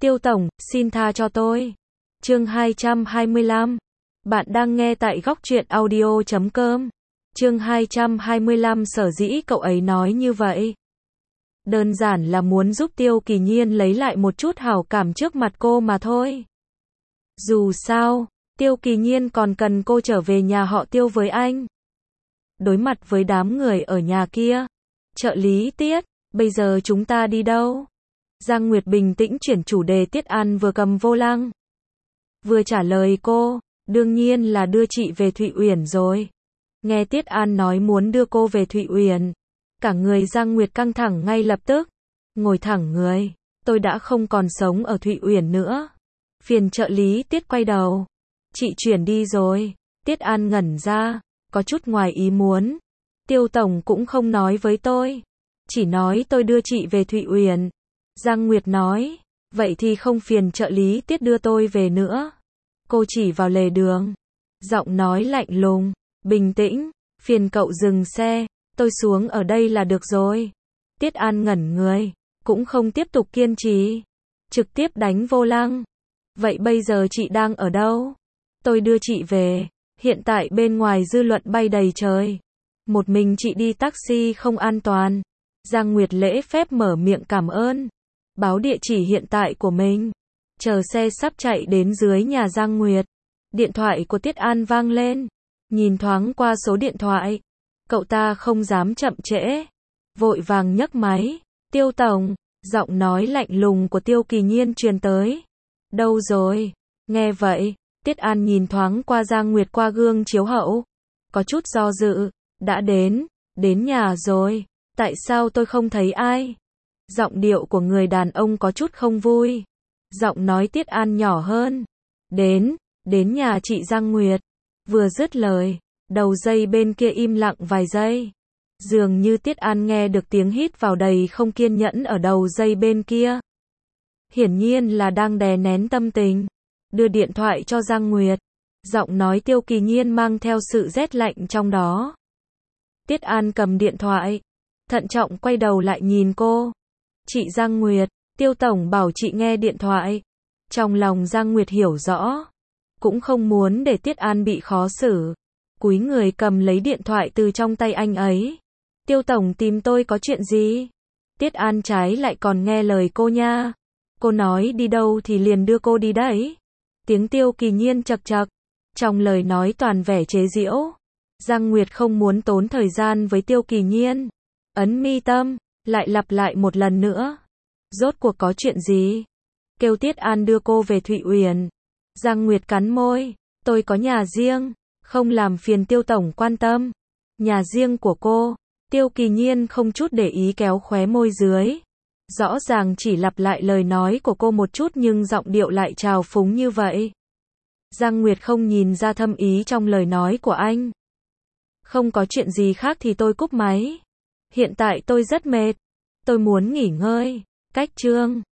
Tiêu tổng, xin tha cho tôi. Chương 225. Bạn đang nghe tại góc truyện audio.com. Chương 225. Sở dĩ cậu ấy nói như vậy, đơn giản là muốn giúp Tiêu Kỳ Nhiên lấy lại một chút hảo cảm trước mặt cô mà thôi. Dù sao, Tiêu Kỳ Nhiên còn cần cô trở về nhà họ Tiêu với anh. Đối mặt với đám người ở nhà kia, trợ lý Tiết, bây giờ chúng ta đi đâu? Giang Nguyệt bình tĩnh chuyển chủ đề. Tiết An vừa cầm vô lăng, vừa trả lời cô, đương nhiên là đưa chị về Thụy Uyển rồi. Nghe Tiết An nói muốn đưa cô về Thụy Uyển, cả người Giang Nguyệt căng thẳng ngay lập tức, ngồi thẳng người, tôi đã không còn sống ở Thụy Uyển nữa. Phiền trợ lý Tiết quay đầu, chị chuyển đi rồi. Tiết An ngẩn ra, có chút ngoài ý muốn. Tiêu tổng cũng không nói với tôi, chỉ nói tôi đưa chị về Thụy Uyển. Giang Nguyệt nói, vậy thì không phiền trợ lý Tiết đưa tôi về nữa. Cô chỉ vào lề đường, giọng nói lạnh lùng, bình tĩnh, phiền cậu dừng xe, tôi xuống ở đây là được rồi. Tiết An ngẩn người, cũng không tiếp tục kiên trì, trực tiếp đánh vô lăng. Vậy bây giờ chị đang ở đâu? Tôi đưa chị về. Hiện tại bên ngoài dư luận bay đầy trời, một mình chị đi taxi không an toàn. Giang Nguyệt lễ phép mở miệng cảm ơn, báo địa chỉ hiện tại của mình. Chờ xe sắp chạy đến dưới nhà Giang Nguyệt, điện thoại của Tiết An vang lên. Nhìn thoáng qua số điện thoại, cậu ta không dám chậm trễ, vội vàng nhấc máy. Tiêu tổng, giọng nói lạnh lùng của Tiêu Kỳ Nhiên truyền tới. Đâu rồi? Nghe vậy, Tiết An nhìn thoáng qua Giang Nguyệt qua gương chiếu hậu, có chút do dự. Đã đến nhà rồi, tại sao tôi không thấy ai? Giọng điệu của người đàn ông có chút không vui. Giọng nói Tiết An nhỏ hơn. Đến nhà chị Giang Nguyệt. Vừa dứt lời, đầu dây bên kia im lặng vài giây. Dường như Tiết An nghe được tiếng hít vào đầy không kiên nhẫn ở đầu dây bên kia. Hiển nhiên là đang đè nén tâm tình, đưa điện thoại cho Giang Nguyệt. Giọng nói Tiêu Kỳ Nhiên mang theo sự rét lạnh trong đó. Tiết An cầm điện thoại, thận trọng quay đầu lại nhìn cô. Chị Giang Nguyệt, Tiêu tổng bảo chị nghe điện thoại. Trong lòng Giang Nguyệt hiểu rõ, cũng không muốn để Tiết An bị khó xử, cúi người cầm lấy điện thoại từ trong tay anh ấy. Tiêu tổng tìm tôi có chuyện gì? Tiết An trái lại còn nghe lời cô nha. Cô nói đi đâu thì liền đưa cô đi đấy. Tiếng Tiêu Kỳ Nhiên chậc chậc, trong lời nói toàn vẻ chế giễu. Giang Nguyệt không muốn tốn thời gian với Tiêu Kỳ Nhiên, ấn mi tâm, lại lặp lại một lần nữa. Rốt cuộc có chuyện gì? Kêu Tiết An đưa cô về Thụy Uyển. Giang Nguyệt cắn môi, tôi có nhà riêng, không làm phiền Tiêu tổng quan tâm. Nhà riêng của cô? Tiêu Kỳ Nhiên không chút để ý kéo khóe môi dưới. Rõ ràng chỉ lặp lại lời nói của cô một chút nhưng giọng điệu lại trào phúng như vậy. Giang Nguyệt không nhìn ra thâm ý trong lời nói của anh. Không có chuyện gì khác thì tôi cúp máy. Hiện tại tôi rất mệt, tôi muốn nghỉ ngơi. Cách chương